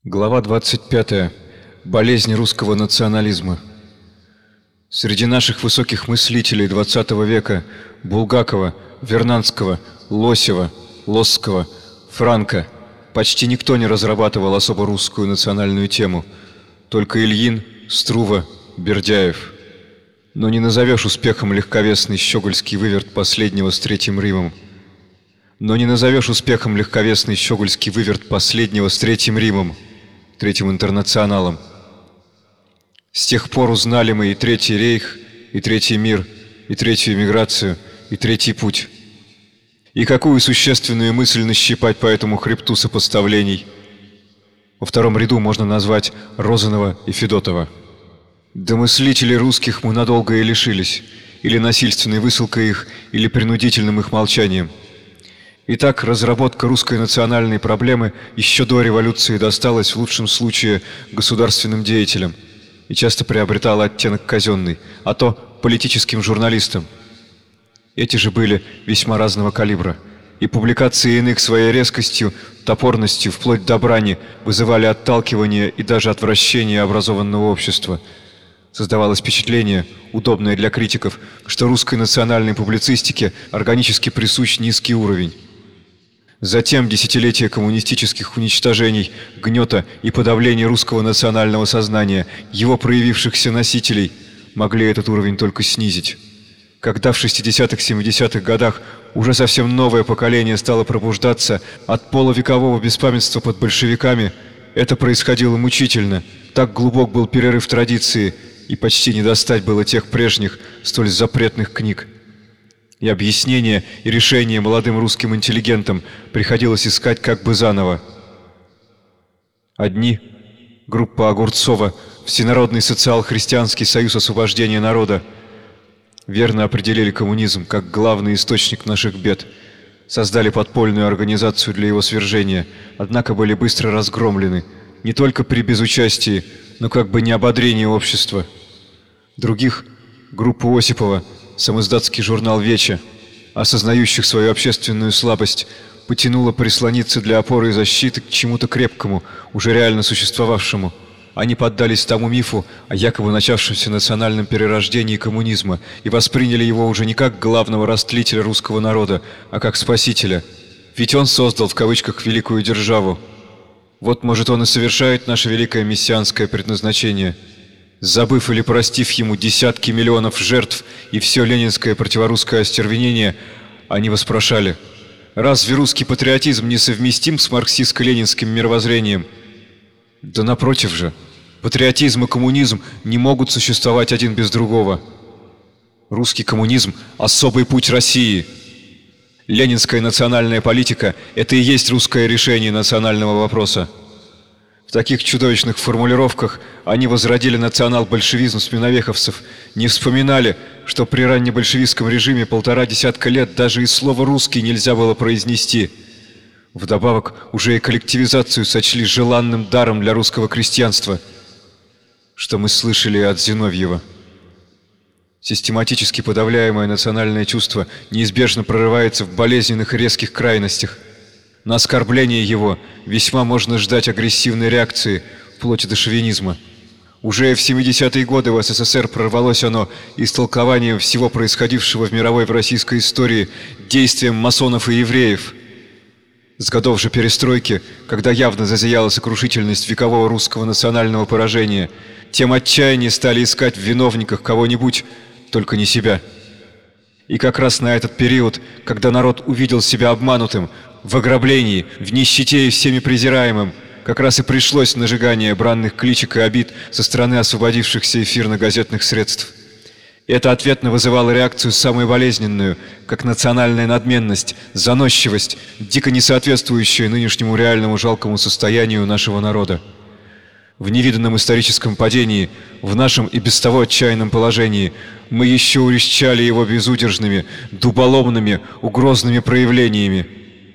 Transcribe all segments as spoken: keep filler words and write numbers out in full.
Глава двадцать пятая. Болезнь русского национализма. Среди наших высоких мыслителей двадцатого века Булгакова, Вернадского, Лосева, Лосского, Франка почти никто не разрабатывал особо русскую национальную тему. Только Ильин, Струва, Бердяев. Но не назовешь успехом легковесный щегольский выверт последнего с Третьим Римом. Но не назовешь успехом легковесный щегольский выверт последнего с Третьим Римом, Третьим Интернационалом. С тех пор узнали мы и Третий Рейх, и Третий мир, и Третью эмиграцию, и Третий путь. И какую существенную мысль нащипать по этому хребту сопоставлений. Во втором ряду можно назвать Розанова и Федотова. Да мыслителей русских мы надолго и лишились, или насильственной высылкой их, или принудительным их молчанием. Итак, разработка русской национальной проблемы еще до революции досталась в лучшем случае государственным деятелям и часто приобретала оттенок казенный, а то политическим журналистам. Эти же были весьма разного калибра, и публикации иных своей резкостью, топорностью, вплоть до брани, вызывали отталкивание и даже отвращение образованного общества. Создавалось впечатление, удобное для критиков, что русской национальной публицистике органически присущ низкий уровень. Затем десятилетия коммунистических уничтожений, гнета и подавления русского национального сознания, его проявившихся носителей, могли этот уровень только снизить. Когда в шестидесятых-семидесятых годах уже совсем новое поколение стало пробуждаться от полувекового беспамятства под большевиками, это происходило мучительно, так глубок был перерыв традиции, и почти не достать было тех прежних, столь запретных книг. И объяснения, и решения молодым русским интеллигентам приходилось искать как бы заново. Одни, группа Огурцова, Всенародный социал-христианский союз освобождения народа, верно определили коммунизм как главный источник наших бед, создали подпольную организацию для его свержения, однако были быстро разгромлены, не только при безучастии, но как бы неободрении общества. Других, группу Осипова, самиздатский журнал «Вече», осознающих свою общественную слабость, потянуло прислониться для опоры и защиты к чему-то крепкому, уже реально существовавшему. Они поддались тому мифу о якобы начавшемся национальном перерождении коммунизма и восприняли его уже не как главного растлителя русского народа, а как спасителя. Ведь он создал в кавычках «великую державу». Вот, может, он и совершает наше великое мессианское предназначение. Забыв или простив ему десятки миллионов жертв и все ленинское противорусское остервенение, они воспрошали: разве русский патриотизм несовместим с марксистско-ленинским мировоззрением? Да напротив же, патриотизм и коммунизм не могут существовать один без другого. Русский коммунизм – особый путь России. Ленинская национальная политика – это и есть русское решение национального вопроса. В таких чудовищных формулировках они возродили национал-большевизм сменовеховцев, не вспоминали, что при раннебольшевистском режиме полтора десятка лет даже и слово «русский» нельзя было произнести. Вдобавок уже и коллективизацию сочли желанным даром для русского крестьянства, что мы слышали от Зиновьева. Систематически подавляемое национальное чувство неизбежно прорывается в болезненных и резких крайностях. На оскорбление его весьма можно ждать агрессивной реакции, вплоть до шовинизма. Уже в семидесятые годы в СССР прорвалось оно истолкованием всего происходившего в мировой и в российской истории действием масонов и евреев. С годов же перестройки, когда явно зазияла сокрушительность векового русского национального поражения, тем отчаяннее стали искать в виновниках кого-нибудь, только не себя. И как раз на этот период, когда народ увидел себя обманутым, в ограблении, в нищете и всеми презираемым, как раз и пришлось нажигание бранных кличек и обид со стороны освободившихся эфирно-газетных средств. Это ответно вызывало реакцию самую болезненную, как национальная надменность, заносчивость, дико не соответствующая нынешнему реальному жалкому состоянию нашего народа. В невиданном историческом падении, в нашем и без того отчаянном положении, мы еще урещали его безудержными, дуболомными, угрозными проявлениями.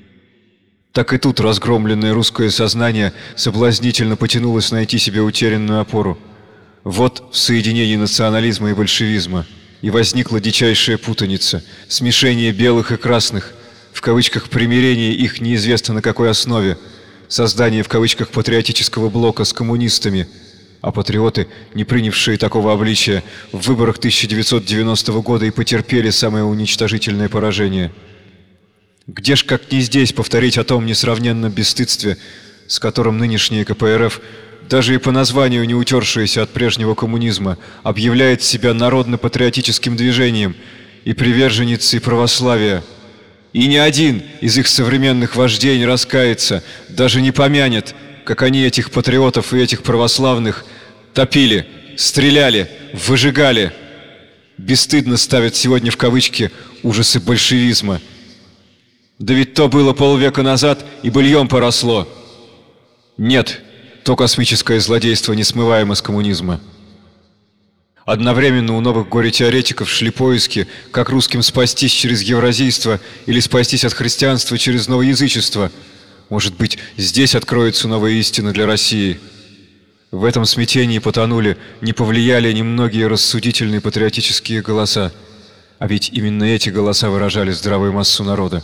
Так и тут разгромленное русское сознание соблазнительно потянулось найти себе утерянную опору. Вот в соединении национализма и большевизма и возникла дичайшая путаница, смешение белых и красных, в кавычках примирение их неизвестно на какой основе, создание в кавычках патриотического блока с коммунистами, а патриоты, не принявшие такого обличия, в выборах тысяча девятьсот девяностого года и потерпели самое уничтожительное поражение. Где ж, как не здесь, повторить о том несравненном бесстыдстве, с которым нынешние ка пэ эр эф, даже и по названию не утершиеся от прежнего коммунизма, объявляет себя народно-патриотическим движением и приверженницей православия. И ни один из их современных вождей не раскается, даже не помянет, как они этих патриотов и этих православных топили, стреляли, выжигали. Бесстыдно ставят сегодня в кавычки ужасы большевизма. Да ведь то было полвека назад, и быльем поросло. Нет, то космическое злодейство несмываемо с коммунизма. Одновременно у новых горе-теоретиков шли поиски, как русским спастись через евразийство или спастись от христианства через новоязычество. Может быть, здесь откроются новые истины для России. В этом смятении потонули, не повлияли немногие рассудительные патриотические голоса. А ведь именно эти голоса выражали здравую массу народа.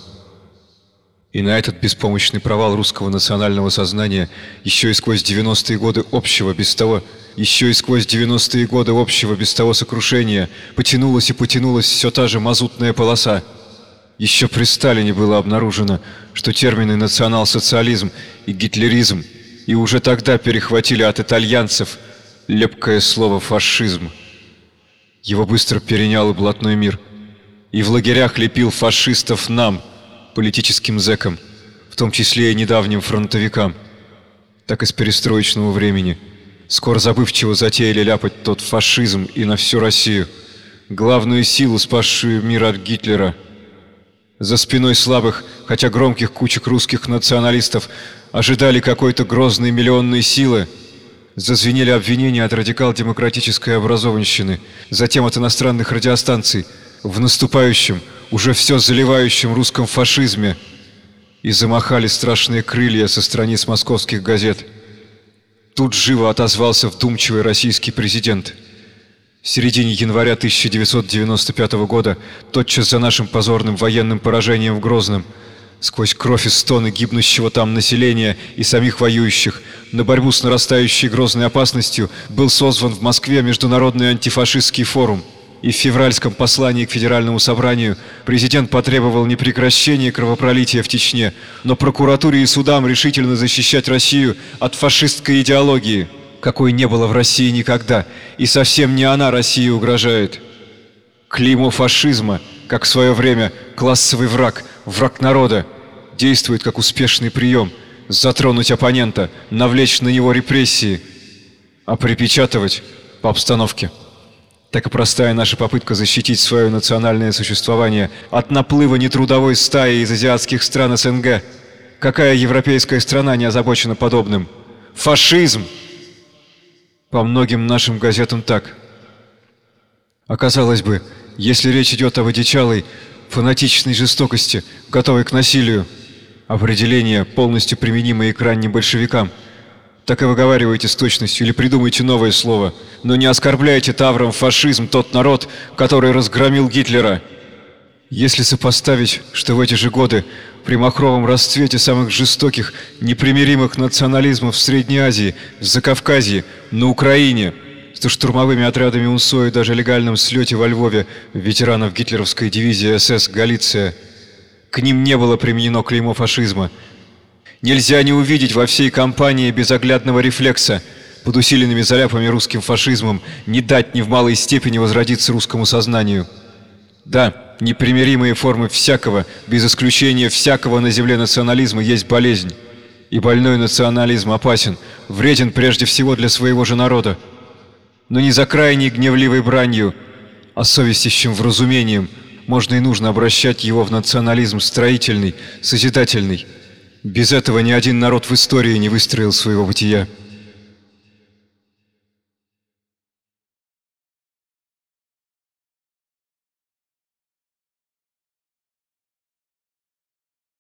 И на этот беспомощный провал русского национального сознания еще и сквозь девяностые годы общего без того, еще и сквозь девяностые годы общего без того сокрушения потянулась и потянулась все та же мазутная полоса. Еще при Сталине было обнаружено, что термины национал-социализм и гитлеризм и уже тогда перехватили от итальянцев лепкое слово фашизм. Его быстро перенял и блатной мир, и в лагерях лепил фашистов нам, политическим зэкам, в том числе и недавним фронтовикам, так и с перестроечного времени. Скоро забывчиво затеяли ляпать тот фашизм и на всю Россию, главную силу, спасшую мир от Гитлера. За спиной слабых, хотя громких кучек русских националистов ожидали какой-то грозной миллионной силы. Зазвенели обвинения от радикал-демократической образованщины, затем от иностранных радиостанций, в наступающем, уже все заливающем русском фашизме, и замахали страшные крылья со страниц московских газет. Тут живо отозвался вдумчивый российский президент. В середине января тысяча девятьсот девяносто пятого года, тотчас за нашим позорным военным поражением в Грозном, сквозь кровь и стоны гибнущего там населения и самих воюющих, на борьбу с нарастающей грозной опасностью был созван в Москве Международный антифашистский форум. И в февральском послании к Федеральному собранию президент потребовал не прекращения кровопролития в Чечне, но прокуратуре и судам решительно защищать Россию от фашистской идеологии, какой не было в России никогда, и совсем не она России угрожает. Клеймо фашизма, как в свое время классовый враг, враг народа, действует как успешный прием – затронуть оппонента, навлечь на него репрессии, а припечатывать по обстановке. Так и простая наша попытка защитить свое национальное существование от наплыва нетрудовой стаи из азиатских стран эс эн гэ. Какая европейская страна не озабочена подобным? Фашизм! По многим нашим газетам так. Оказалось бы, если речь идет об одичалой, фанатичной жестокости, готовой к насилию, определение, полностью применимое к ранним большевикам, так и выговаривайте с точностью или придумайте новое слово, но не оскорбляйте тавром фашизм тот народ, который разгромил Гитлера. Если сопоставить, что в эти же годы, при махровом расцвете самых жестоких, непримиримых национализмов в Средней Азии, в Закавказье, на Украине, с штурмовыми отрядами УНСО и даже легальном слете во Львове ветеранов гитлеровской дивизии эс эс «Галиция», к ним не было применено клеймо фашизма. Нельзя не увидеть во всей кампании безоглядного рефлекса, под усиленными заляпами русским фашизмом, не дать ни в малой степени возродиться русскому сознанию. Да, непримиримые формы всякого, без исключения всякого на земле национализма, есть болезнь. И больной национализм опасен, вреден прежде всего для своего же народа. Но не за крайней гневливой бранью, а совестящим вразумением можно и нужно обращать его в национализм строительный, созидательный. Без этого ни один народ в истории не выстроил своего бытия.